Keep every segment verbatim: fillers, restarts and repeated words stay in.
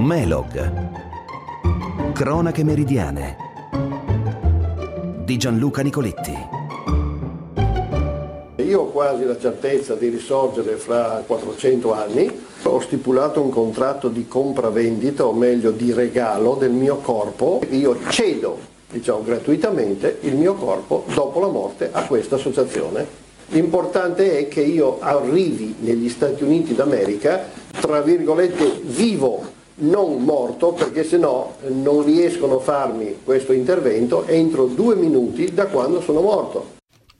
Melog. Cronache meridiane di Gianluca Nicoletti. Io ho quasi la certezza di risorgere fra quattrocento anni. Ho stipulato un contratto di compravendita, o meglio di regalo del mio corpo. Io cedo, diciamo gratuitamente, il mio corpo dopo la morte a questa associazione. L'importante è che io arrivi negli Stati Uniti d'America, tra virgolette, vivo, non morto, perché sennò non riescono a farmi questo intervento entro due minuti da quando sono morto.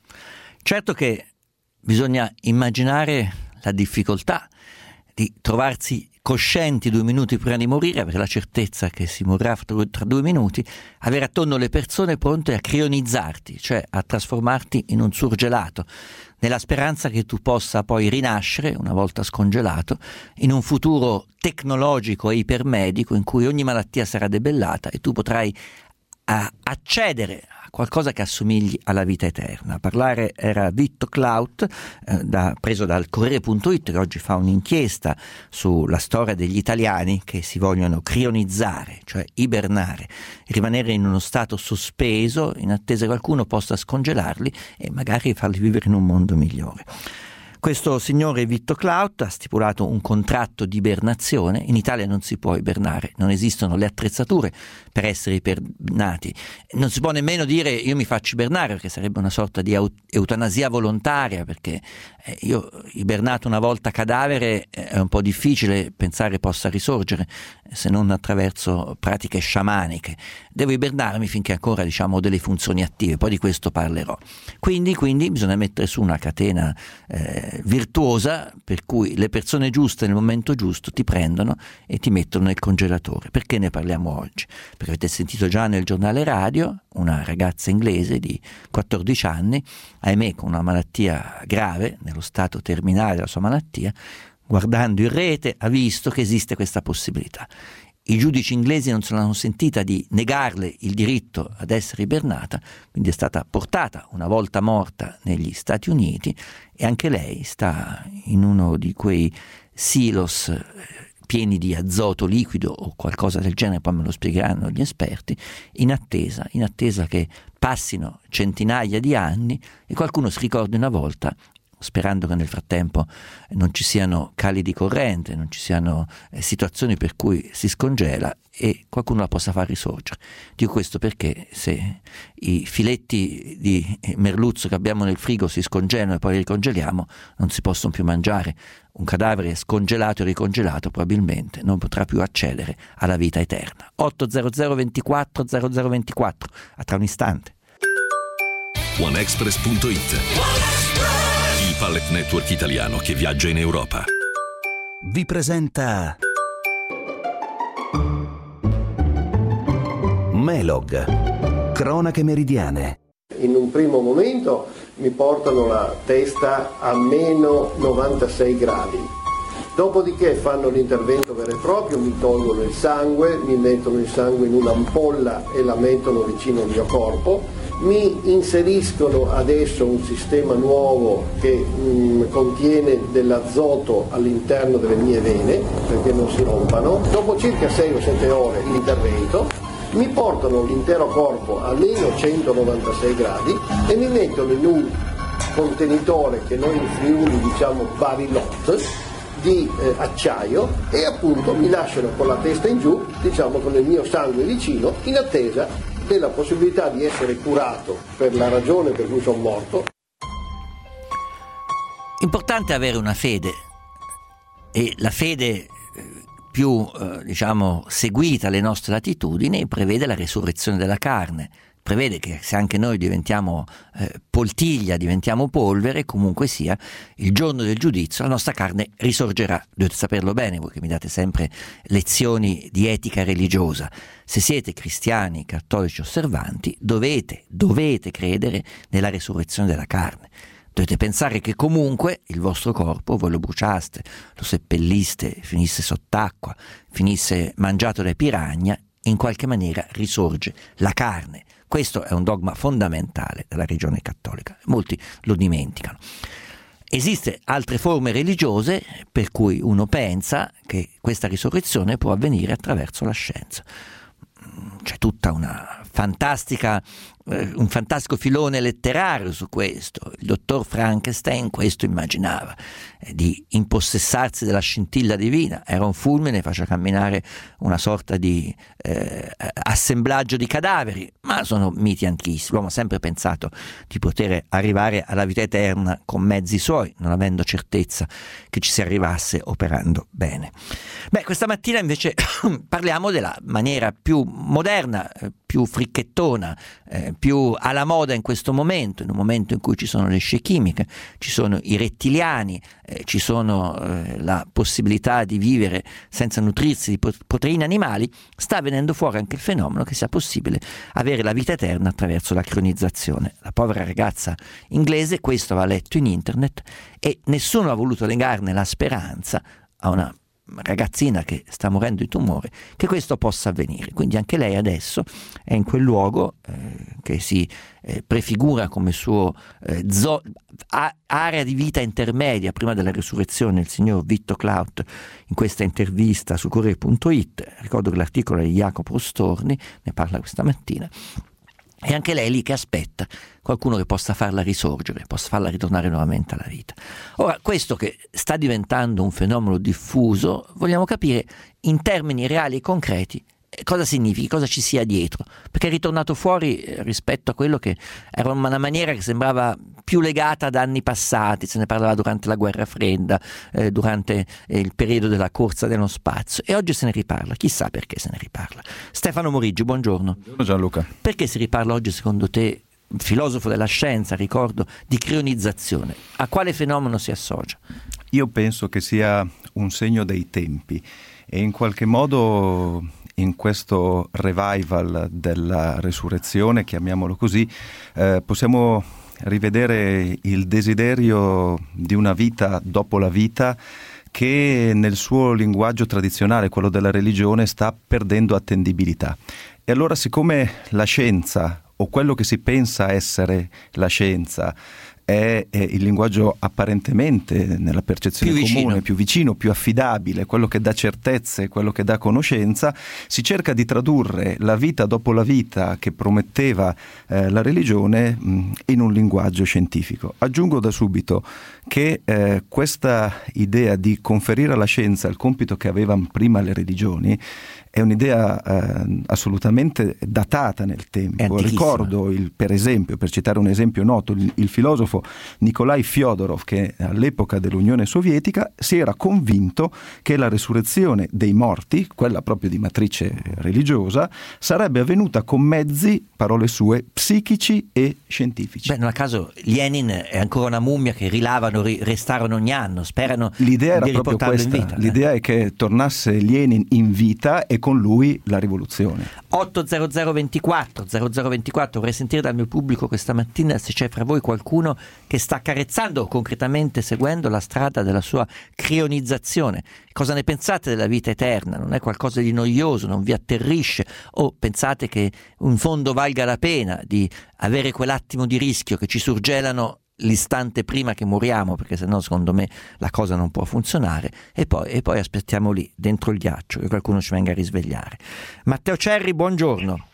Certo che bisogna immaginare la difficoltà di trovarsi coscienti due minuti prima di morire, avere la certezza che si morirà tra due minuti, avere attorno le persone pronte a crionizzarti, cioè a trasformarti in un surgelato, nella speranza che tu possa poi rinascere, una volta scongelato, in un futuro tecnologico e ipermedico in cui ogni malattia sarà debellata e tu potrai a accedere a qualcosa che assomigli alla vita eterna. A parlare era Vitto Claut, eh, da, preso dal Corriere punto it, che oggi fa un'inchiesta sulla storia degli italiani che si vogliono crionizzare, cioè ibernare, rimanere in uno stato sospeso in attesa che qualcuno possa scongelarli e magari farli vivere in un mondo migliore. Questo signore Vitto Claut ha stipulato un contratto di ibernazione. In Italia non si può ibernare, non esistono le attrezzature per essere ibernati. Non si può nemmeno dire io mi faccio ibernare, perché sarebbe una sorta di eutanasia volontaria, perché eh, io ibernato una volta cadavere eh, è un po' difficile pensare possa risorgere, se non attraverso pratiche sciamaniche. Devo ibernarmi finché ancora, diciamo, ho delle funzioni attive, poi di questo parlerò. Quindi, quindi bisogna mettere su una catena eh, virtuosa, per cui le persone giuste nel momento giusto ti prendono e ti mettono nel congelatore. Perché ne parliamo oggi? Perché avete sentito già nel giornale radio una ragazza inglese di quattordici anni, ahimè con una malattia grave, nello stato terminale della sua malattia, guardando in rete ha visto che esiste questa possibilità. I giudici inglesi non se l'hanno sentita di negarle il diritto ad essere ibernata, quindi è stata portata una volta morta negli Stati Uniti e anche lei sta in uno di quei silos pieni di azoto liquido o qualcosa del genere, poi me lo spiegheranno gli esperti, in attesa, in attesa che passino centinaia di anni e qualcuno si ricordi una volta, sperando che nel frattempo non ci siano cali di corrente, non ci siano eh, situazioni per cui si scongela e qualcuno la possa far risorgere. Dico questo perché se i filetti di merluzzo che abbiamo nel frigo si scongelano e poi li ricongeliamo, non si possono più mangiare. Un cadavere scongelato e ricongelato probabilmente non potrà più accedere alla vita eterna. otto zero zero ventiquattro zero zero ventiquattro, a tra un istante. OneExpress punto it, il pallet network italiano che viaggia in Europa, Vi presenta Melog. Cronache meridiane. In un primo momento mi portano la testa a meno novantasei gradi, dopodiché fanno l'intervento vero e proprio, mi tolgono il sangue, mi mettono il sangue in un'ampolla e la mettono vicino al mio corpo, mi inseriscono adesso un sistema nuovo che mh, contiene dell'azoto all'interno delle mie vene perché non si rompano. Dopo circa sei o sette ore di intervento mi portano l'intero corpo a meno centonovantasei gradi e mi mettono in un contenitore che noi in Friuli diciamo barilotto di eh, acciaio e appunto mi lasciano con la testa in giù, diciamo con il mio sangue vicino, in attesa della possibilità di essere curato per la ragione per cui sono morto. Importante avere una fede, e la fede più eh, diciamo seguita alle nostre latitudini prevede la resurrezione della carne, prevede che se anche noi diventiamo eh, poltiglia, diventiamo polvere, comunque sia, il giorno del giudizio la nostra carne risorgerà. Dovete saperlo bene, voi che mi date sempre lezioni di etica religiosa. Se siete cristiani, cattolici osservanti, dovete, dovete credere nella risurrezione della carne. Dovete pensare che comunque il vostro corpo voi lo bruciaste, lo seppelliste, finisse sott'acqua, finisse mangiato dai piranha, in qualche maniera risorge la carne. Questo è un dogma fondamentale della religione cattolica, molti lo dimenticano. Esiste altre forme religiose per cui uno pensa che questa risurrezione può avvenire attraverso la scienza. C'è tutta una fantastica, eh, un fantastico filone letterario su questo. Il dottor Frankenstein questo immaginava, eh, di impossessarsi della scintilla divina. Era un fulmine, faceva camminare una sorta di eh, assemblaggio di cadaveri, ma sono miti antichi. L'uomo ha sempre pensato di poter arrivare alla vita eterna con mezzi suoi, non avendo certezza che ci si arrivasse operando bene. Beh, questa mattina invece parliamo della maniera più moderna, più fricchettona, eh, più alla moda in questo momento, in un momento in cui ci sono le scie chimiche, ci sono i rettiliani, eh, ci sono eh, la possibilità di vivere senza nutrirsi di proteine animali, sta venendo fuori anche il fenomeno che sia possibile avere la vita eterna attraverso la crionizzazione. La povera ragazza inglese questo aveva letto in internet e nessuno ha voluto legarne la speranza a una ragazzina che sta morendo di tumore, che questo possa avvenire. Quindi anche lei adesso è in quel luogo eh, che si eh, prefigura come suo eh, zo- a- area di vita intermedia prima della risurrezione. Il signor Vitto Clout in questa intervista su Corriere punto it, ricordo che l'articolo è di Jacopo Storni, ne parla questa mattina, e anche lei lì che aspetta qualcuno che possa farla risorgere, possa farla ritornare nuovamente alla vita. Ora, questo che sta diventando un fenomeno diffuso, vogliamo capire in termini reali e concreti cosa significa, cosa ci sia dietro, perché è ritornato fuori rispetto a quello che era una maniera che sembrava più legata ad anni passati. Se ne parlava durante la guerra fredda, eh, durante eh, il periodo della corsa dello spazio, e oggi se ne riparla. Chissà perché se ne riparla. Stefano Moriggi, buongiorno. Buongiorno Gianluca. Perché si riparla oggi secondo te, filosofo della scienza, ricordo, di crionizzazione? A quale fenomeno si associa? Io penso che sia un segno dei tempi e in qualche modo in questo revival della resurrezione, chiamiamolo così, eh, possiamo rivedere il desiderio di una vita dopo la vita che nel suo linguaggio tradizionale, quello della religione, sta perdendo attendibilità. E allora, siccome la scienza, o quello che si pensa essere la scienza, è, è il linguaggio apparentemente, nella percezione più comune, vicino. più vicino, più affidabile, quello che dà certezze, quello che dà conoscenza, si cerca di tradurre la vita dopo la vita che prometteva eh, la religione mh, in un linguaggio scientifico. Aggiungo da subito che eh, questa idea di conferire alla scienza il compito che avevano prima le religioni è un'idea eh, assolutamente datata nel tempo. Ricordo, il, per esempio, per citare un esempio noto, il, il filosofo Nikolai Fyodorov, che all'epoca dell'Unione Sovietica si era convinto che la resurrezione dei morti, quella proprio di matrice religiosa, sarebbe avvenuta con mezzi, parole sue, psichici e scientifici. Beh, non a caso Lenin è ancora una mummia che rilavano, ri, restaurano ogni anno, sperano L'idea era di proprio riportarlo questa. in vita. L'idea eh. è che tornasse Lenin in vita e con lui la rivoluzione. otto zero zero ventiquattro zero zero ventiquattro, vorrei sentire dal mio pubblico questa mattina se c'è fra voi qualcuno che sta accarezzando o concretamente seguendo la strada della sua crionizzazione. Cosa ne pensate della vita eterna? Non è qualcosa di noioso, non vi atterrisce? O pensate che in fondo valga la pena di avere quell'attimo di rischio che ci surgelano l'istante prima che moriamo, perché sennò secondo me la cosa non può funzionare, e poi, e poi aspettiamo lì dentro il ghiaccio che qualcuno ci venga a risvegliare. Matteo Cerri, buongiorno.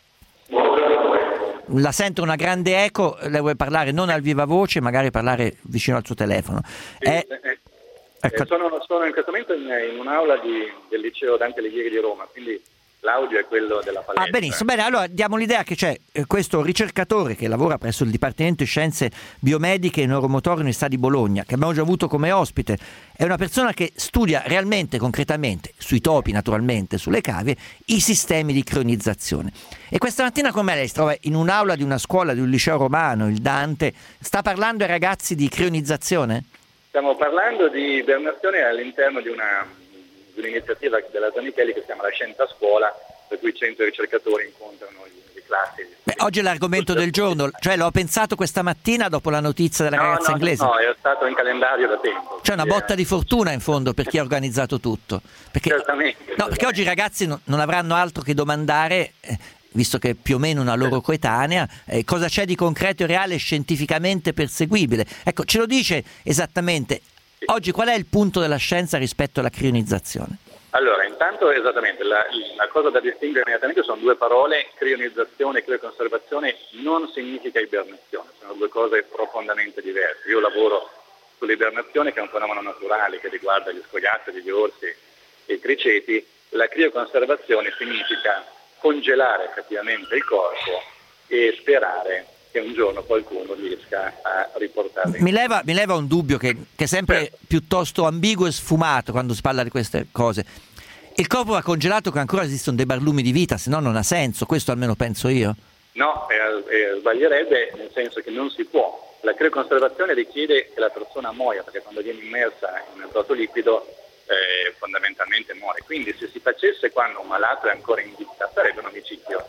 La sento una grande eco, lei vuole parlare non al viva voce, magari parlare vicino al suo telefono. Sì, eh, ecco. sono, sono in questo momento in, in un'aula di, del liceo Dante Alighieri di Roma, quindi l'audio è quello della palestra. Ah, benissimo. Bene, allora diamo l'idea che c'è eh, questo ricercatore che lavora presso il Dipartimento di Scienze Biomediche e Neuromotorie dell'Università di Bologna, che abbiamo già avuto come ospite. È una persona che studia realmente, concretamente, sui topi naturalmente, sulle cavie, i sistemi di crionizzazione. E questa mattina con me lei si trova in un'aula di una scuola, di un liceo romano, il Dante, sta parlando ai ragazzi di crionizzazione? Stiamo parlando di ibernazione all'interno di una... un'iniziativa della Zanichelli che si chiama La Scienza a Scuola, per cui cento ricercatori incontrano le classi. Beh, oggi è l'argomento del giorno, cioè l'ho pensato questa mattina dopo la notizia della no, ragazza no, inglese. No, è stato in calendario da tempo. C'è una botta di fortuna in fondo per chi ha organizzato tutto. Perché, certamente. No, perché oggi i ragazzi non, non avranno altro che domandare eh, visto che è più o meno una loro coetanea, eh, cosa c'è di concreto e reale scientificamente perseguibile? Ecco, ce lo dice esattamente. Oggi qual è il punto della scienza rispetto alla crionizzazione? Allora, intanto esattamente, la, la cosa da distinguere immediatamente sono due parole: crionizzazione e crioconservazione non significa ibernazione, sono due cose profondamente diverse. Io lavoro sull'ibernazione, che è un fenomeno naturale che riguarda gli scoiattoli, gli orsi e i criceti. La crioconservazione significa congelare effettivamente il corpo e sperare che un giorno qualcuno riesca a riportarlo. Mi leva, mi leva un dubbio che, che è sempre certo. piuttosto ambiguo e sfumato quando si parla di queste cose. Il corpo va congelato che ancora esistono dei barlumi di vita, se no non ha senso, questo almeno penso io. No, eh, eh, sbaglierebbe, nel senso che non si può. La crioconservazione richiede che la persona muoia, perché quando viene immersa in un azoto liquido eh, fondamentalmente muore. Quindi se si facesse quando un malato è ancora in vita sarebbe un omicidio.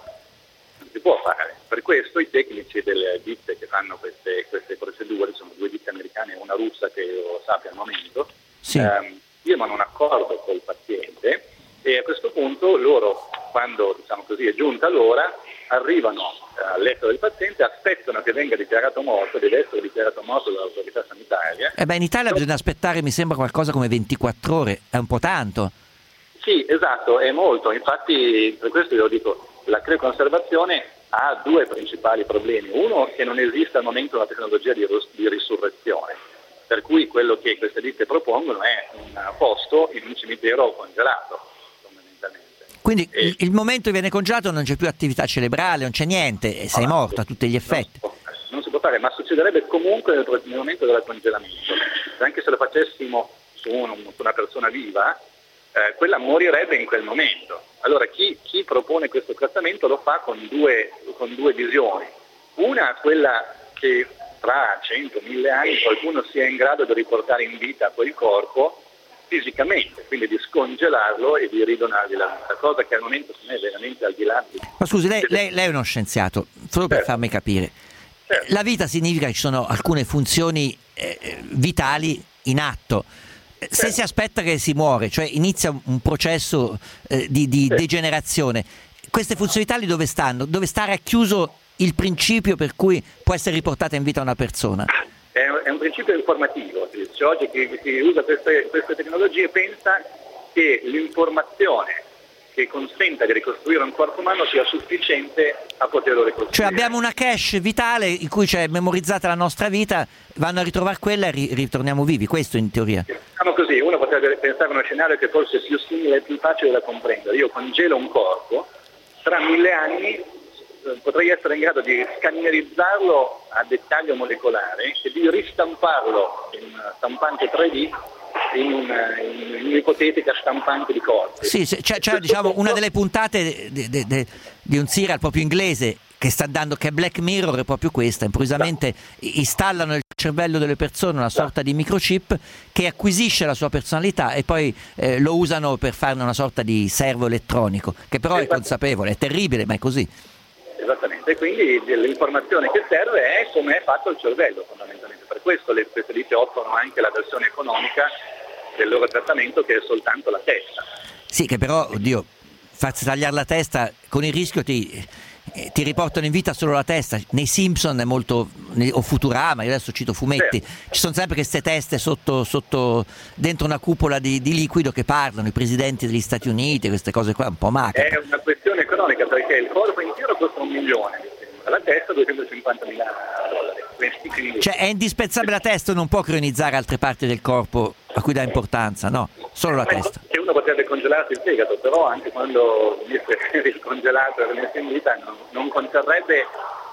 Si può fare. Per questo i tecnici delle ditte che fanno queste, queste procedure, sono due ditte americane e una russa che io sappia al momento, sì. ehm, firmano un accordo col paziente e a questo punto loro, quando diciamo così è giunta l'ora, arrivano al letto del paziente, aspettano che venga dichiarato morto, deve essere dichiarato morto dall'autorità sanitaria. Eh beh, in Italia bisogna aspettare, mi sembra, qualcosa come ventiquattro ore, è un po' tanto. Sì, esatto, è molto, infatti per questo io dico, la crioconservazione ha due principali problemi. Uno, che non esiste al momento una tecnologia di, di risurrezione, per cui quello che queste ditte propongono è un posto in un cimitero congelato, fondamentalmente. Quindi e, il, il momento che viene congelato non c'è più attività cerebrale, non c'è niente, e sei no, morto a tutti gli effetti. Non si, può, non si può fare, ma succederebbe comunque nel, nel momento del congelamento. Anche se lo facessimo su, un, su una persona viva, Eh, quella morirebbe in quel momento. Allora chi, chi propone questo trattamento lo fa con due, con due visioni. Una, quella che tra cento mille anni qualcuno sia in grado di riportare in vita quel corpo fisicamente, quindi di scongelarlo e di ridonargli la vita, cosa che al momento non è veramente al di là di... Ma scusi, lei, lei, lei è uno scienziato, solo per certo. farmi capire. Certo. La vita significa che ci sono alcune funzioni eh, vitali in atto. Se si aspetta che si muore, cioè inizia un processo eh, di, di sì. degenerazione, queste funzioni vitali dove stanno? Dove sta racchiuso il principio per cui può essere riportata in vita una persona? È un, è un principio informativo. Cioè, oggi chi, chi usa queste, queste tecnologie pensa che l'informazione che consenta di ricostruire un corpo umano sia sufficiente a poterlo ricostruire. Cioè abbiamo una cache vitale in cui c'è memorizzata la nostra vita, vanno a ritrovare quella e ri- ritorniamo vivi, questo in teoria. Diciamo così, uno potrebbe pensare a uno scenario che forse è più simile e più facile da comprendere. Io congelo un corpo, tra mille anni potrei essere in grado di scannerizzarlo a dettaglio molecolare e di ristamparlo in stampante tre D in, una, in un'ipotetica stampante di corpi. Sì, c'è, c'è diciamo punto... una delle puntate de, de, de, di un serial proprio inglese che sta dando, che è Black Mirror, è proprio questa. Improvvisamente no. installano nel cervello delle persone una sorta no. di microchip che acquisisce la sua personalità e poi eh, lo usano per farne una sorta di servo elettronico, che però è consapevole, è terribile, ma è così. Esattamente, quindi l'informazione che serve è come è fatto il cervello, fondamentalmente. Per questo le specialiste offrono anche la versione economica del loro trattamento, che è soltanto la testa. Sì, che però, oddio, farsi tagliare la testa con il rischio ti, eh, ti riportano in vita solo la testa. Nei Simpson è molto, o Futurama, io adesso cito fumetti, certo. ci sono sempre queste teste sotto, sotto dentro una cupola di, di liquido che parlano, i presidenti degli Stati Uniti, queste cose qua un po' macabre. È una questione economica, perché il corpo intero costa un milione, la testa duecentocinquantamila dollari. Cioè è indispensabile la testa, non può crionizzare altre parti del corpo a cui dà importanza, no? Solo la testa. Che uno potrebbe congelarsi il fegato, però anche quando viene riscongelato e rimesso in vita non, non conterrebbe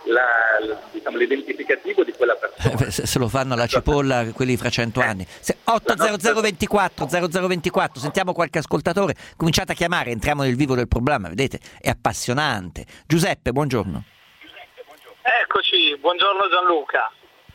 la, diciamo, l'identificativo di quella persona. Se, se lo fanno alla cipolla quelli fra cento anni. otto zero zero ventiquattro zero zero ventiquattro, sentiamo qualche ascoltatore, cominciate a chiamare, entriamo nel vivo del problema, vedete, è appassionante. Giuseppe, buongiorno. Eccoci, buongiorno Gianluca.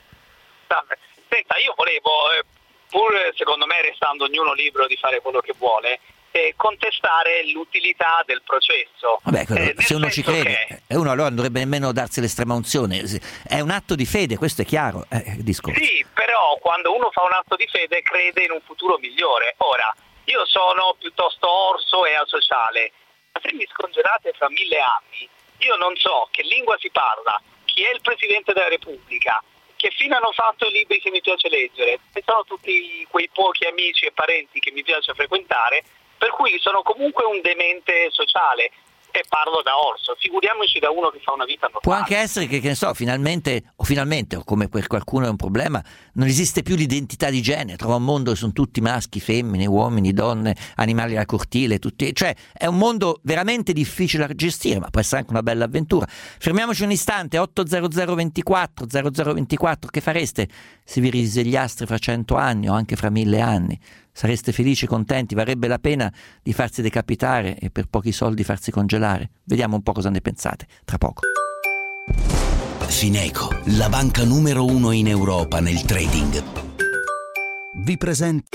Senta, io volevo, eh, pur secondo me restando ognuno libero di fare quello che vuole, eh, contestare l'utilità del processo. Vabbè, eh, se uno ci crede, che... e uno allora non dovrebbe nemmeno darsi l'estrema unzione. È un atto di fede, questo è chiaro. Eh, discorso. Sì, però quando uno fa un atto di fede crede in un futuro migliore. Ora, io sono piuttosto orso e asociale, ma se mi scongelate fra mille anni, io non so che lingua si parla, chi è il Presidente della Repubblica, che fine hanno fatto i libri che mi piace leggere, e sono tutti quei pochi amici e parenti che mi piace frequentare, per cui sono comunque un demente sociale. E parlo da orso, figuriamoci da uno che fa una vita normale. Può anche essere che, che ne so, finalmente o finalmente, o come per qualcuno è un problema, non esiste più l'identità di genere, trova un mondo che sono tutti maschi, femmine, uomini, donne, animali da cortile, tutti, cioè è un mondo veramente difficile da gestire, ma può essere anche una bella avventura. Fermiamoci un istante. Otto zero zero ventiquattro zero zero ventiquattro, che fareste se vi risvegliaste fra cento anni o anche fra mille anni? Sareste felici, contenti? Varrebbe la pena di farsi decapitare e per pochi soldi farsi congelare? Vediamo un po' cosa ne pensate tra poco. Fineco, la banca numero uno in Europa nel trading, vi presenta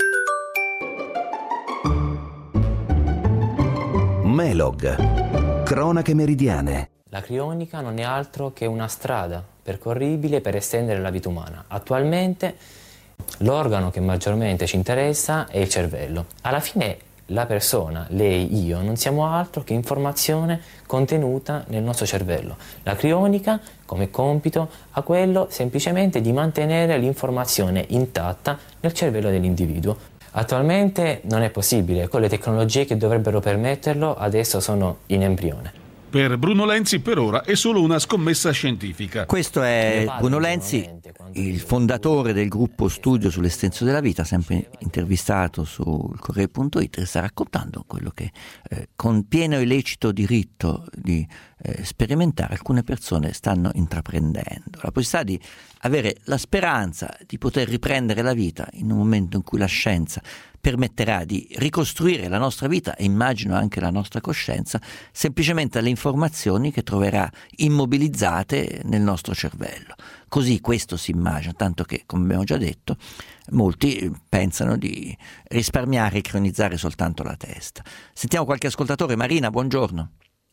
Melog, cronache meridiane. La crionica non è altro che una strada percorribile per estendere la vita umana. Attualmente l'organo che maggiormente ci interessa è il cervello. Alla fine la persona, lei, io, non siamo altro che informazione contenuta nel nostro cervello. La crionica, come compito, ha quello semplicemente di mantenere l'informazione intatta nel cervello dell'individuo. Attualmente non è possibile, con le tecnologie che dovrebbero permetterlo adesso sono in embrione. Per Bruno Lenzi per ora è solo una scommessa scientifica. Questo è Bruno Lenzi, il fondatore del gruppo studio sull'estensione della vita, sempre intervistato sul Corriere punto it, che sta raccontando quello che eh, con pieno e lecito diritto di eh, sperimentare alcune persone stanno intraprendendo. La possibilità di avere la speranza di poter riprendere la vita in un momento in cui la scienza permetterà di ricostruire la nostra vita e immagino anche la nostra coscienza semplicemente alle informazioni che troverà immobilizzate nel nostro cervello. Così questo si immagina, tanto che, come abbiamo già detto, molti pensano di risparmiare e cronizzare soltanto la testa. Sentiamo qualche ascoltatore. Marina, buongiorno.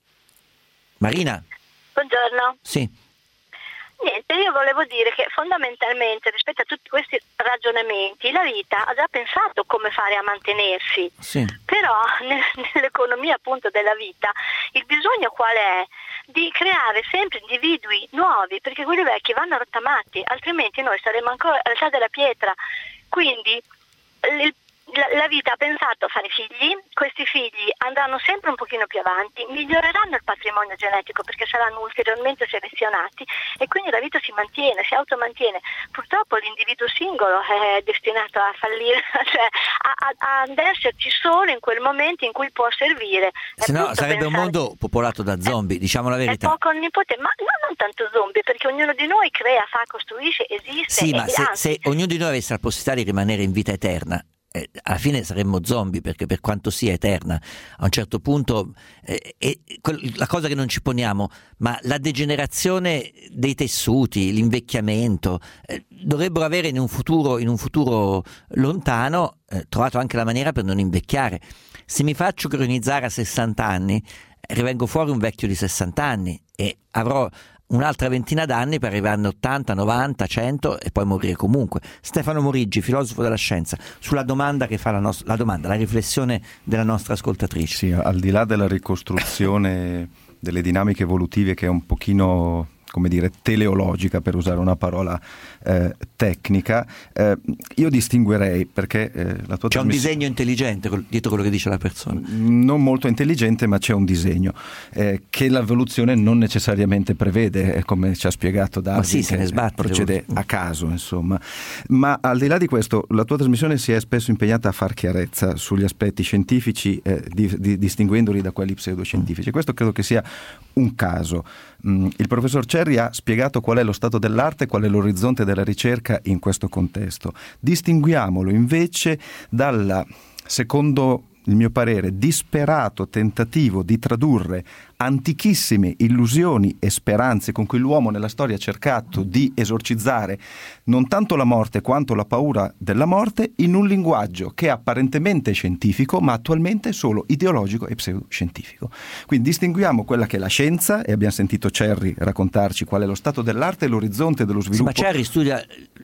Marina? Buongiorno. Sì. Niente, io volevo dire che fondamentalmente rispetto a tutti questi ragionamenti la vita ha già pensato come fare a mantenersi, sì. Però nell'economia appunto della vita il bisogno qual è? Di creare sempre individui nuovi, perché quelli vecchi vanno rottamati, altrimenti noi saremo ancora all'età della pietra. Quindi il La, la vita ha pensato a fare figli, questi figli andranno sempre un pochino più avanti, miglioreranno il patrimonio genetico perché saranno ulteriormente selezionati e quindi la vita si mantiene, si automantiene. Purtroppo l'individuo singolo è destinato a fallire, cioè a, a, ad esserci solo in quel momento in cui può servire. Se no sarebbe pensare... un mondo popolato da zombie, è, diciamo la verità. È poco onnipotente, ma no, non tanto zombie, perché ognuno di noi crea, fa, costruisce, esiste. Sì, e ma se, anzi, se ognuno di noi avesse la possibilità di rimanere in vita eterna, Eh, alla fine saremmo zombie, perché per quanto sia eterna a un certo punto eh, eh, la cosa che non ci poniamo, ma la degenerazione dei tessuti, l'invecchiamento eh, dovrebbero avere in un futuro, in un futuro lontano eh, trovato anche la maniera per non invecchiare. Se mi faccio cronizzare a sessanta anni rivengo fuori un vecchio di sessanta anni e avrò un'altra ventina d'anni per arrivare a ottanta, novanta, cento e poi morire comunque. Stefano Moriggi, filosofo della scienza, sulla domanda che fa la nostra, la domanda, la riflessione della nostra ascoltatrice. Sì, al di là della ricostruzione delle dinamiche evolutive, che è un pochino, come dire, teleologica, per usare una parola eh, tecnica, eh, io distinguerei, perché eh, la tua c'è un disegno intelligente dietro quello che dice la persona, non molto intelligente, ma c'è un disegno eh, che l'evoluzione non necessariamente prevede, come ci ha spiegato Davide, ma sì, se ne sbatte, procede a caso, insomma. Ma al di là di questo, la tua trasmissione si è spesso impegnata a far chiarezza sugli aspetti scientifici, eh, di, di, distinguendoli da quelli pseudoscientifici. Questo credo che sia un caso. Mm, il professor Cerri ha spiegato qual è lo stato dell'arte e qual è l'orizzonte della ricerca in questo contesto. Distinguiamolo invece dal, secondo il mio parere, disperato tentativo di tradurre antichissime illusioni e speranze con cui l'uomo nella storia ha cercato di esorcizzare non tanto la morte quanto la paura della morte in un linguaggio che è apparentemente scientifico ma attualmente è solo ideologico e pseudoscientifico. Quindi distinguiamo quella che è la scienza, e abbiamo sentito Cerri raccontarci qual è lo stato dell'arte e l'orizzonte dello sviluppo. Sì, ma Cerri studia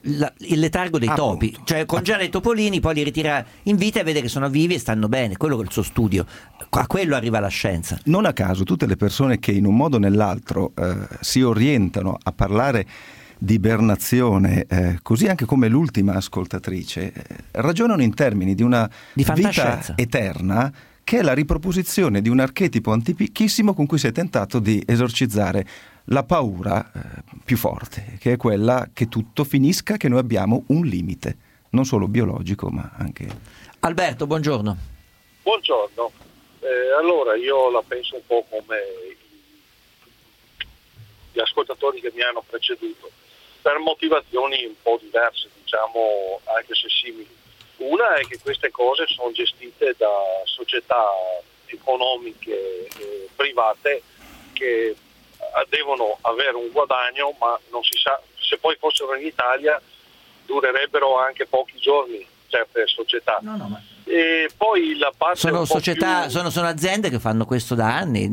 la, il letargo dei Appunto. topi, cioè congela i topolini, poi li ritira in vita e vede che sono vivi e stanno bene. Quello è il suo studio, a quello arriva la scienza. Non a caso tutte le persone che in un modo o nell'altro eh, si orientano a parlare di ibernazione, eh, così anche come l'ultima ascoltatrice, eh, ragionano in termini di una Di vita fantascienza. eterna, che è la riproposizione di un archetipo antichissimo con cui si è tentato di esorcizzare la paura eh, più forte, che è quella che tutto finisca, che noi abbiamo un limite, non solo biologico ma anche... Alberto, buongiorno. Buongiorno, eh, allora io la penso un po' come gli ascoltatori che mi hanno preceduto, per motivazioni un po' diverse, diciamo, anche se simili. Una è che queste cose sono gestite da società economiche eh, private che devono avere un guadagno, ma non si sa, se poi fossero in Italia durerebbero anche pochi giorni certe società. No, no, ma... E poi la parte Sono un po' società, più... sono, sono aziende che fanno questo da anni,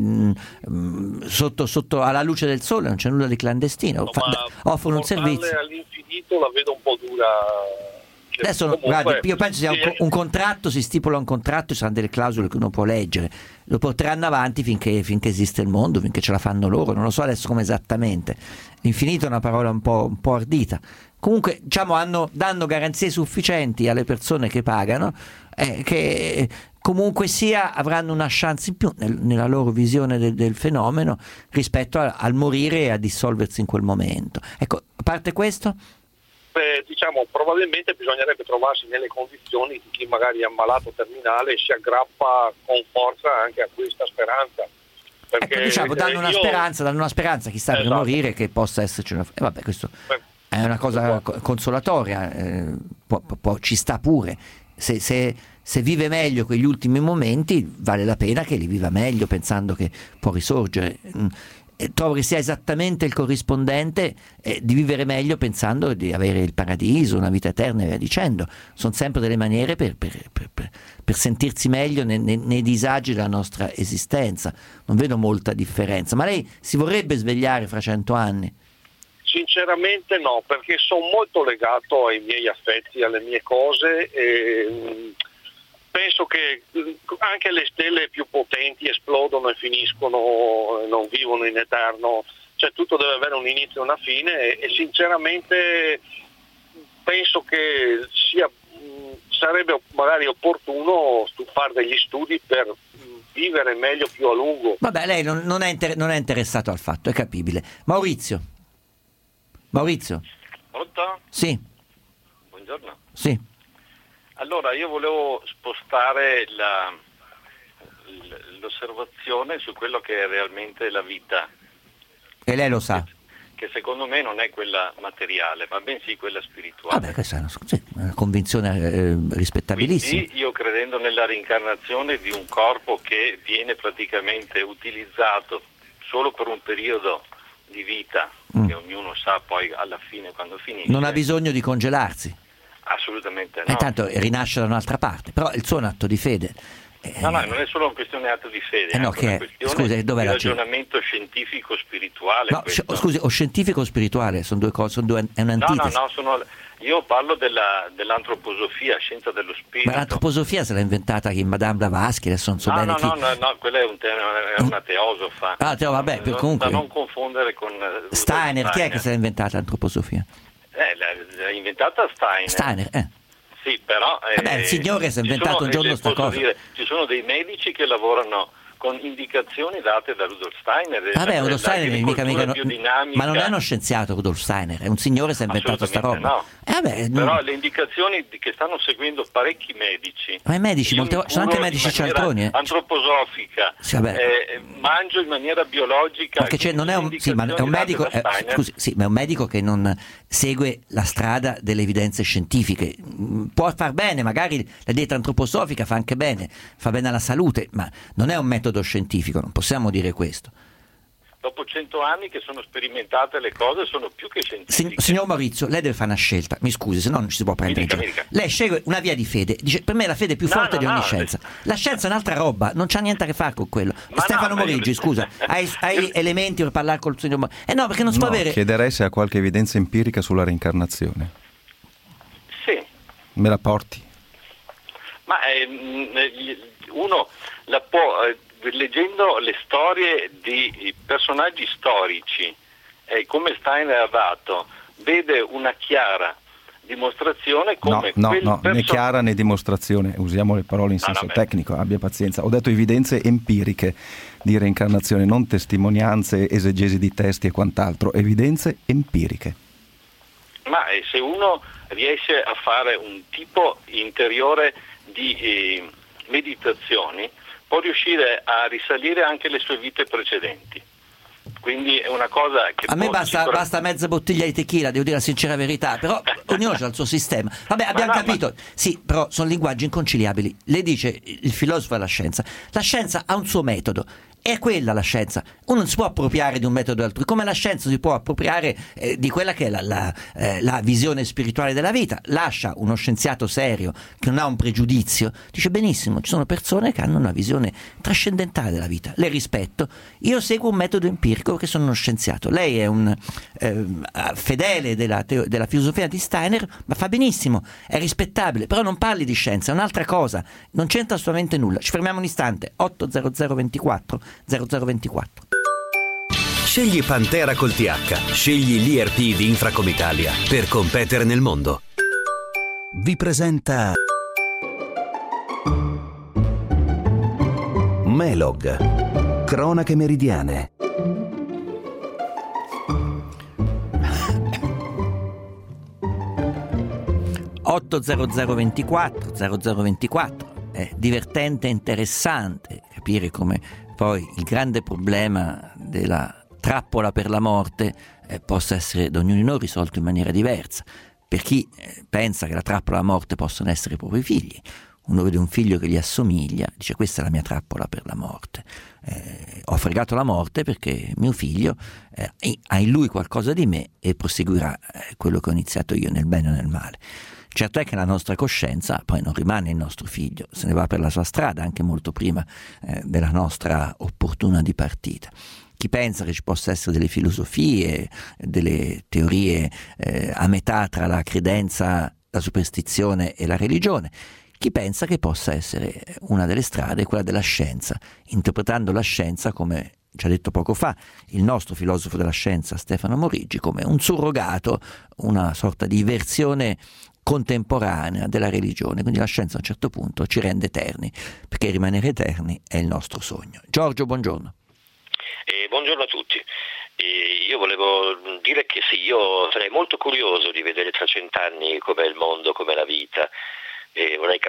mh, sotto, sotto alla luce del sole, non c'è nulla di clandestino, No, fa, ma offrono un portarle servizio. all'infinito la vedo un po' dura. Che Adesso comunque, guardi, io penso sia un, sì, un contratto, si stipula un contratto, ci saranno delle clausole che uno può leggere, lo porteranno avanti finché, finché esiste il mondo, finché ce la fanno loro, non lo so adesso come esattamente. L'infinito è una parola un po', un po' ardita. Comunque diciamo hanno, danno garanzie sufficienti alle persone che pagano, eh, che comunque sia avranno una chance in più nel, nella loro visione del, del fenomeno rispetto a, al morire e a dissolversi in quel momento. Ecco, a parte questo... Beh, diciamo, probabilmente bisognerebbe trovarsi nelle condizioni di chi magari è ammalato terminale e si aggrappa con forza anche a questa speranza. Perché, ecco, diciamo, danno una io... speranza, danno una speranza, chissà per esatto. morire, che possa esserci una... E vabbè, questo è una cosa consolatoria, eh, può, può, ci sta pure. Se, se, se vive meglio quegli ultimi momenti, vale la pena che li viva meglio, pensando che può risorgere. E trovo che sia esattamente il corrispondente eh, di vivere meglio pensando di avere il paradiso, una vita eterna e via dicendo. Sono sempre delle maniere per, per, per, per, per sentirsi meglio nei, nei, nei disagi della nostra esistenza. Non vedo molta differenza. Ma lei si vorrebbe svegliare fra cento anni? Sinceramente no, perché sono molto legato ai miei affetti, alle mie cose e mh, penso che anche le stelle più potenti esplodono e finiscono, non vivono in eterno, cioè tutto deve avere un inizio e una fine e, e sinceramente penso che sia, sarebbe magari opportuno fare degli studi per vivere meglio più a lungo. Vabbè, lei non, non, è inter- non è interessato al fatto, è capibile. Maurizio? Maurizio? Pronto? Sì. Buongiorno. Sì. Allora, io volevo spostare la, l'osservazione su quello che è realmente la vita. E lei lo sa? Che secondo me non è quella materiale, ma bensì quella spirituale. Vabbè, questa è una, sì, una convinzione eh, rispettabilissima. Quindi io credendo nella reincarnazione di un corpo che viene praticamente utilizzato solo per un periodo di vita, mm. che ognuno sa poi alla fine quando finisce. Non ha bisogno di congelarsi? Assolutamente no. E tanto rinasce da un'altra parte, però il suo è un atto di fede. No, no, non è solo una questione di atto di fede, eh no, è che una è? questione Scusi, dov'è di la ragionamento scientifico spirituale. No, questo. scusi, o scientifico o spirituale, sono due cose, sono due, è un'antitesi. No, no, no, sono, io parlo della, dell'antroposofia, scienza dello spirito. Ma l'antroposofia se l'ha inventata chi? Madame Blavatsky, adesso non so no, bene no, chi. No, no, no, quella è, un te- è una teosofa. Ah, teo, vabbè, non, comunque. Da non confondere con Steiner, Steiner, chi è che se l'ha inventata l'antroposofia? Eh, l'ha, l'ha inventata Steiner. Steiner, eh. Sì, però eh, vabbè, il signore si è inventato sono, un giorno sta cosa. Dire, ci sono dei medici che lavorano con indicazioni date da Rudolf Steiner. Vabbè, Rudolf Steiner mica, mica no, ma non è uno scienziato Rudolf Steiner, è un signore che si è inventato sta roba. No. Eh, vabbè, però non... le indicazioni che stanno seguendo parecchi medici. Ma i medici, molte volte sono anche medici cialtroni, eh. Antroposofica. Sì, eh, mangio in maniera biologica. Perché c'è, non è un, sì, ma è un medico, eh, scusi, sì, ma è un medico che non segue la strada delle evidenze scientifiche. Può far bene, magari la dieta antroposofica fa anche bene, fa bene alla salute, ma non è un metodo scientifico, non possiamo dire questo. Dopo cento anni che sono sperimentate le cose sono più che scientifiche. Sin- signor Maurizio, lei deve fare una scelta, mi scusi, se no non ci si può prendere in giro. Lei sceglie una via di fede, dice per me la fede è più no, forte no, di ogni no, scienza. La scienza è un'altra roba, non c'ha niente a che fare con quello. Ma Stefano no, Morigi, io... scusa, hai, hai elementi per parlare col signor Maurizio? Eh no, perché non si no, può avere... chiederei se ha qualche evidenza empirica sulla reincarnazione. me la porti? Ma eh, uno la può, eh, leggendo le storie di personaggi storici, eh, come Steiner ha dato, vede una chiara dimostrazione come no, no, quel no, perso- né chiara né dimostrazione, usiamo le parole in senso no, tecnico, abbia pazienza. Ho detto evidenze empiriche di reincarnazione, non testimonianze, esegesi di testi e quant'altro, evidenze empiriche. Ma eh, se uno riesce a fare un tipo interiore di eh, meditazioni, può riuscire a risalire anche le sue vite precedenti. Quindi è una cosa che a me basta, sicuramente... basta mezza bottiglia di tequila, devo dire la sincera verità, però ognuno ha il suo sistema. Vabbè, abbiamo ma no, capito. ma... Sì, però sono linguaggi inconciliabili. Lei dice il filosofo e la scienza. La scienza ha un suo metodo. È quella la scienza. Uno non si può appropriare di un metodo altrui, come la scienza si può appropriare eh, di quella che è la, la, eh, la visione spirituale della vita. Lascia uno scienziato serio che non ha un pregiudizio, dice benissimo, ci sono persone che hanno una visione trascendentale della vita, le rispetto, io seguo un metodo empirico che sono uno scienziato. Lei è un eh, fedele della, teo- della filosofia di Steiner, ma fa benissimo, è rispettabile, però non parli di scienza, è un'altra cosa, non c'entra assolutamente nulla. Ci fermiamo un istante. Otto zero zero ventiquattro zero zero ventiquattro. Scegli Pantera col T H, scegli l'I R P di Infracom Italia per competere nel mondo. Vi presenta Melog, cronache meridiane. otto zero zero ventiquattro zero zero ventiquattro è divertente e interessante capire come poi il grande problema della trappola per la morte eh, possa essere da ognuno di noi risolto in maniera diversa. Per chi eh, pensa che la trappola alla morte possono essere i propri figli, uno vede un figlio che gli assomiglia, dice questa è la mia trappola per la morte, eh, ho fregato la morte perché mio figlio eh, ha in lui qualcosa di me e proseguirà eh, quello che ho iniziato io nel bene o nel male. Certo è che la nostra coscienza poi non rimane il nostro figlio, se ne va per la sua strada anche molto prima eh, della nostra opportuna dipartita. Chi pensa che ci possa essere delle filosofie, delle teorie eh, a metà tra la credenza, la superstizione e la religione, chi pensa che possa essere una delle strade quella della scienza, interpretando la scienza come ci ha detto poco fa il nostro filosofo della scienza Stefano Moriggi, come un surrogato, una sorta di versione contemporanea della religione. Quindi la scienza a un certo punto ci rende eterni, perché rimanere eterni è il nostro sogno. Giorgio, buongiorno. Eh, buongiorno a tutti. Eh, io volevo dire che sì, io sarei molto curioso di vedere tra cent'anni com'è il mondo, com'è la vita. Eh, vorrei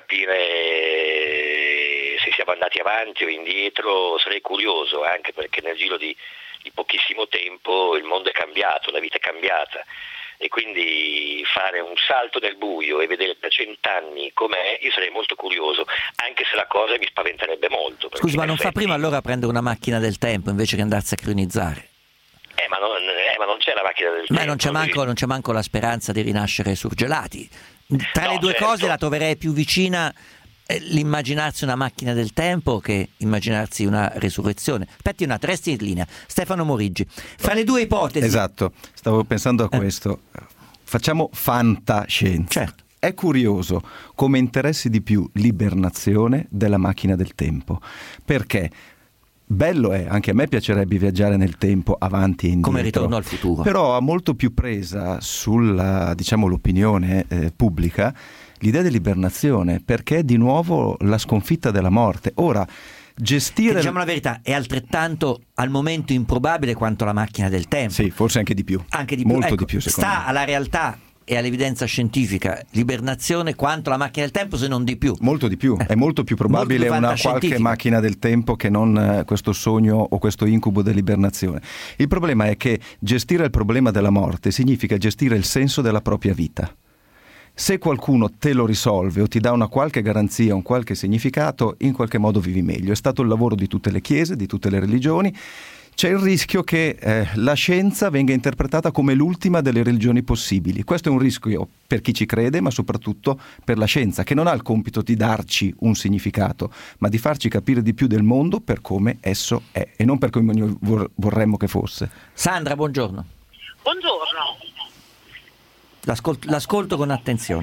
capire se siamo andati avanti o indietro, sarei curioso anche perché nel giro di, di pochissimo tempo il mondo è cambiato, la vita è cambiata. E quindi fare un salto nel buio e vedere per cent'anni com'è, io sarei molto curioso, anche se la cosa mi spaventerebbe molto. Scusi, ma non effetti... fa prima allora prendere una macchina del tempo invece che andarsi a cronizzare? Eh, ma non, eh, ma non c'è la macchina del ma tempo. Non c'è, manco, non c'è manco la speranza di rinascere surgelati. Tra no, le due certo. cose la troverei più vicina l'immaginarsi una macchina del tempo che immaginarsi una resurrezione. Aspetti un attimo, resti in linea. Stefano Moriggi, fra le due ipotesi. Esatto, stavo pensando a questo. Facciamo fantascienza. Certo. È curioso come interessi di più l'ibernazione della macchina del tempo, perché bello è, anche a me piacerebbe viaggiare nel tempo avanti e indietro. Come Ritorno al futuro. Però ha molto più presa sulla, diciamo, l'opinione eh, pubblica l'idea dell'ibernazione, perché è di nuovo la sconfitta della morte. Ora, gestire... Che, diciamo la verità, è altrettanto al momento improbabile quanto la macchina del tempo. Sì, forse anche di più. Anche di più. Molto ecco, di più, secondo sta me. alla realtà e all'evidenza scientifica l'ibernazione quanto la macchina del tempo, se non di più. Molto di più, è molto più probabile molto più una qualche macchina del tempo che non eh, questo sogno o questo incubo dell'ibernazione. Il problema è che gestire il problema della morte significa gestire il senso della propria vita. Se qualcuno te lo risolve o ti dà una qualche garanzia, un qualche significato, in qualche modo vivi meglio. È stato il lavoro di tutte le chiese, di tutte le religioni. C'è il rischio che eh, la scienza venga interpretata come l'ultima delle religioni possibili. Questo è un rischio per chi ci crede, ma soprattutto per la scienza, che non ha il compito di darci un significato, ma di farci capire di più del mondo per come esso è e non per come noi vorremmo che fosse. Sandra, buongiorno. Buongiorno. L'ascolto, l'ascolto con attenzione.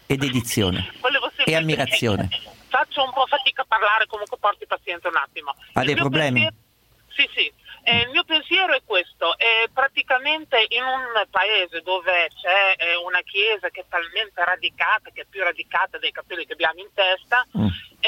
ed edizione e ammirazione. Faccio un po' fatica a parlare, comunque porti pazienza un attimo. Ha dei problemi? Pensiero... Sì, sì. Eh, il mio pensiero è questo, è praticamente in un paese dove c'è eh, una chiesa che è talmente radicata, che è più radicata dei capelli che abbiamo in testa, mm.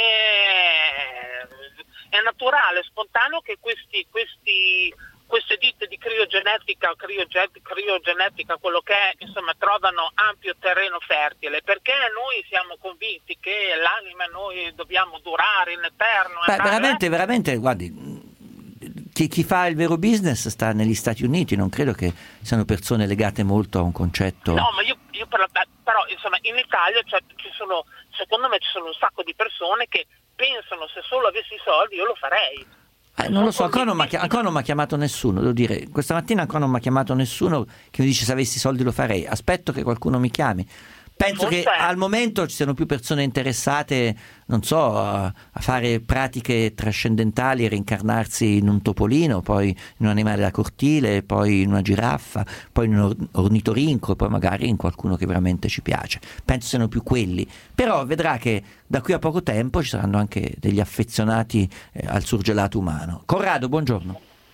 è, è naturale, spontaneo che questi, questi, queste ditte di criogenetica o criogenetica, quello che è, insomma, trovano ampio terreno fertile, perché noi siamo convinti che l'anima noi dobbiamo durare in eterno. Beh, veramente, veramente, guardi... Chi, chi fa il vero business sta negli Stati Uniti, non credo che siano persone legate molto a un concetto. No, ma io, io per, però insomma in Italia cioè, ci sono, secondo me ci sono un sacco di persone che pensano se solo avessi i soldi io lo farei. Eh, non lo so, ancora non, chi- ancora non mi ha chiamato nessuno, devo dire, questa mattina ancora non mi ha chiamato nessuno che mi dice se avessi i soldi lo farei, aspetto che qualcuno mi chiami. Penso che al momento ci siano più persone interessate, non so, a, a fare pratiche trascendentali, reincarnarsi in un topolino, poi in un animale da cortile, poi in una giraffa, poi in un ornitorinco, poi magari in qualcuno che veramente ci piace. Penso siano più quelli. Però vedrà che da qui a poco tempo ci saranno anche degli affezionati eh, al surgelato umano. Corrado, buongiorno.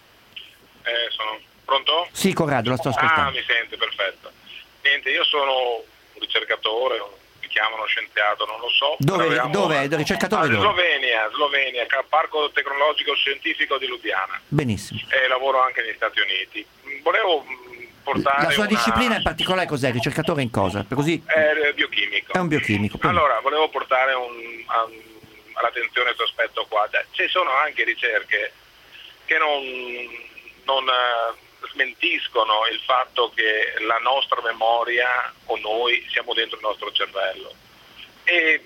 Eh, sono pronto? Sì, Corrado, la sto ascoltando. Ah, mi sente, perfetto. Niente, io sono un ricercatore, mi chiamano scienziato, non lo so. Dove? Dove? Ricercatore ah, dove? Slovenia, Slovenia, Parco Tecnologico Scientifico di Lubiana. Benissimo. E lavoro anche negli Stati Uniti. Volevo portare la sua una... disciplina in particolare cos'è? Ricercatore in cosa? Per così... È biochimico. È un biochimico. Allora, volevo portare un, um, all'attenzione questo aspetto qua. Ci sono anche ricerche che non... non uh, smentiscono il fatto che la nostra memoria o noi siamo dentro il nostro cervello e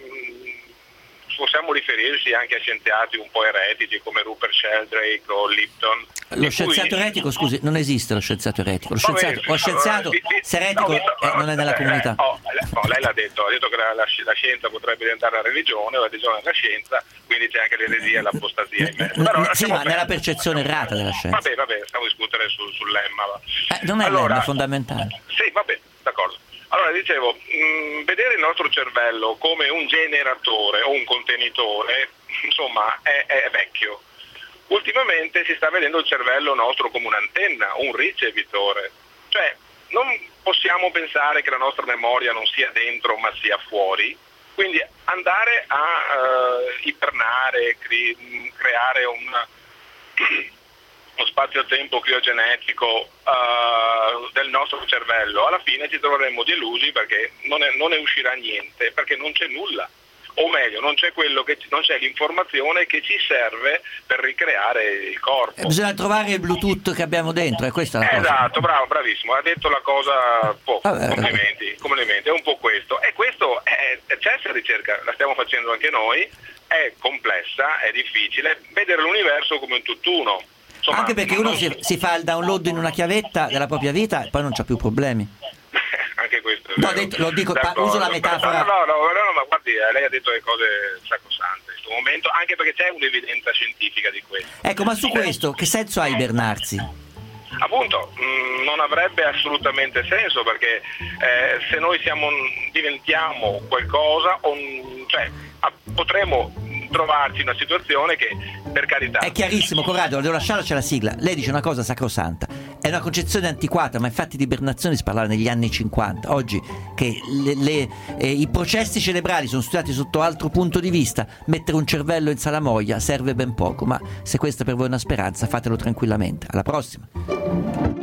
mh, possiamo riferirsi anche a scienziati un po' eretici come Rupert Sheldrake o Lipton. Lo scienziato cui... eretico, scusi, non esiste lo scienziato eretico. Lo scienziato, Vabbè, lo scienziato allora, se eretico no, eh, non è nella comunità. Eh, oh, no, lei l'ha detto, ha detto che la, la, la scienza potrebbe diventare la religione o la religione è la scienza, quindi c'è anche l'eresia e l'apostasia in mezzo. Però, sì, ma bene. Nella percezione errata della scienza. Vabbè, vabbè, stiamo a discutere sul, sul lemma. Eh, non è allora, lemma, è fondamentale. Sì, vabbè, d'accordo. Allora, dicevo, mh, vedere il nostro cervello come un generatore o un contenitore, insomma, è, è vecchio. Ultimamente si sta vedendo il cervello nostro come un'antenna, un ricevitore. Cioè, non possiamo pensare che la nostra memoria non sia dentro ma sia fuori. Quindi andare a uh, ipernare, cre- creare un... uno spazio-tempo criogenetico uh, del nostro cervello, alla fine ci troveremo delusi perché non, è, non ne uscirà niente, perché non c'è nulla, o meglio, non c'è quello che non c'è l'informazione che ci serve per ricreare il corpo. Eh, bisogna trovare il Bluetooth che abbiamo dentro, è questa la cosa. Esatto, bravo, bravissimo, ha detto la cosa, po', vabbè, complimenti, vabbè. complimenti, è un po' questo, e questo è, c'è questa ricerca, la stiamo facendo anche noi, è complessa, è difficile, vedere l'universo come un tutt'uno. Insomma, anche perché uno si, si fa il download in una chiavetta della propria vita e poi non c'ha più problemi. Anche questo è no, detto, lo dico, pa- uso la metafora. No, no, no, no, ma guardi, lei ha detto le cose sacrosante in questo momento, anche perché c'è un'evidenza scientifica di questo. Ecco, ma su questo che senso ha ibernarsi? Appunto, mh, non avrebbe assolutamente senso perché eh, se noi siamo, diventiamo qualcosa, on, cioè a, potremo trovarci in una situazione che, per carità... È chiarissimo, Corrado, devo lasciare, c'è la sigla. Lei dice una cosa sacrosanta. È una concezione antiquata, ma infatti di ibernazione si parlava negli anni cinquanta. Oggi che le, le, eh, i processi cerebrali sono studiati sotto altro punto di vista, mettere un cervello in salamoia serve ben poco, ma se questa per voi è una speranza, fatelo tranquillamente. Alla prossima.